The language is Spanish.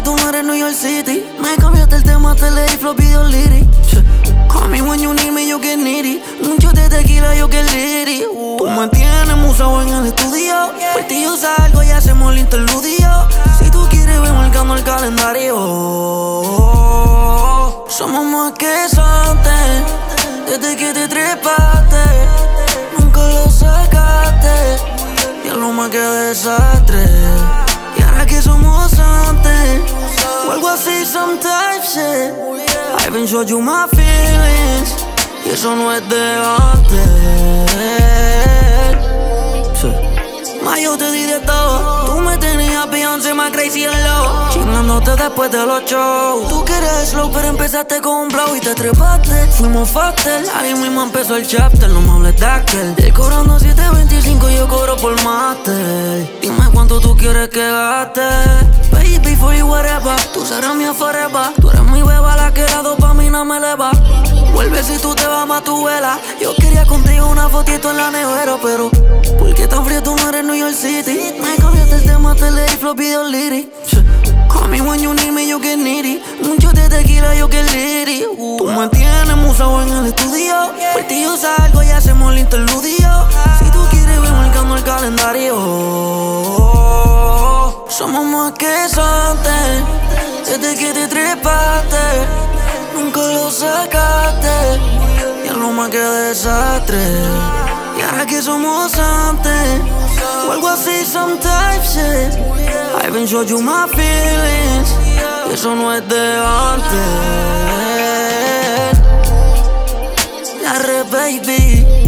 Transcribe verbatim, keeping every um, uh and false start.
frío, tú no eres New York City. Me cambiaste el tema, te leí flow, video lyric. Call me when you need me, you get needy. Mucho de tequila, yo get litty. uh. Tú me tienes musao en el estudio. Por ti yo salgo y hacemos el interludio. Si tú quieres, ve marcando el calendario. Somos más que antes. Desde que te trepaste, nunca lo sacaste. Ya lo más que desastre. Y ahora que somos antes, o algo así, some type shit. I even showed you my feelings, y eso no es de antes. Sí. Ma, yo te di de todo. Tú me tenías Beyoncé más crazy en low, chingándote después de los shows. Tú querías slow, pero empezaste con un blow y te trepaste. Fuimos faster, ahí mismo empezó el chapter. No me hables de aquel. Él cobrando siete veinticinco, yo cobro por máster. Dime cuánto tú quieres que gaste. Baby, for you whatever. Tú serás mi forever. Tú eres mi beba, la que la dopamina me eleva. Vuelve si tú te vas más tu vela. Yo quería contigo una fotito en la nevera, pero ¿por qué tan frío, tú no eres New York City? Me cambiaste el tema, te leí flow, video lyric. Call me when you need me, you get needy. Mucho de tequila, yo get litty. uh. Tú me tienes musao en el estudio. Por ti yo salgo y hacemos el interludio. Si tú quieres, ve marcando el calendario. Somos más que antes. Desde que te trepaste, nunca lo sacaste. Ya lo más que desastre. Y ahora que somos antes, o algo así, some type shit. I even showed you my feelings, y eso no es de antes. La re, baby.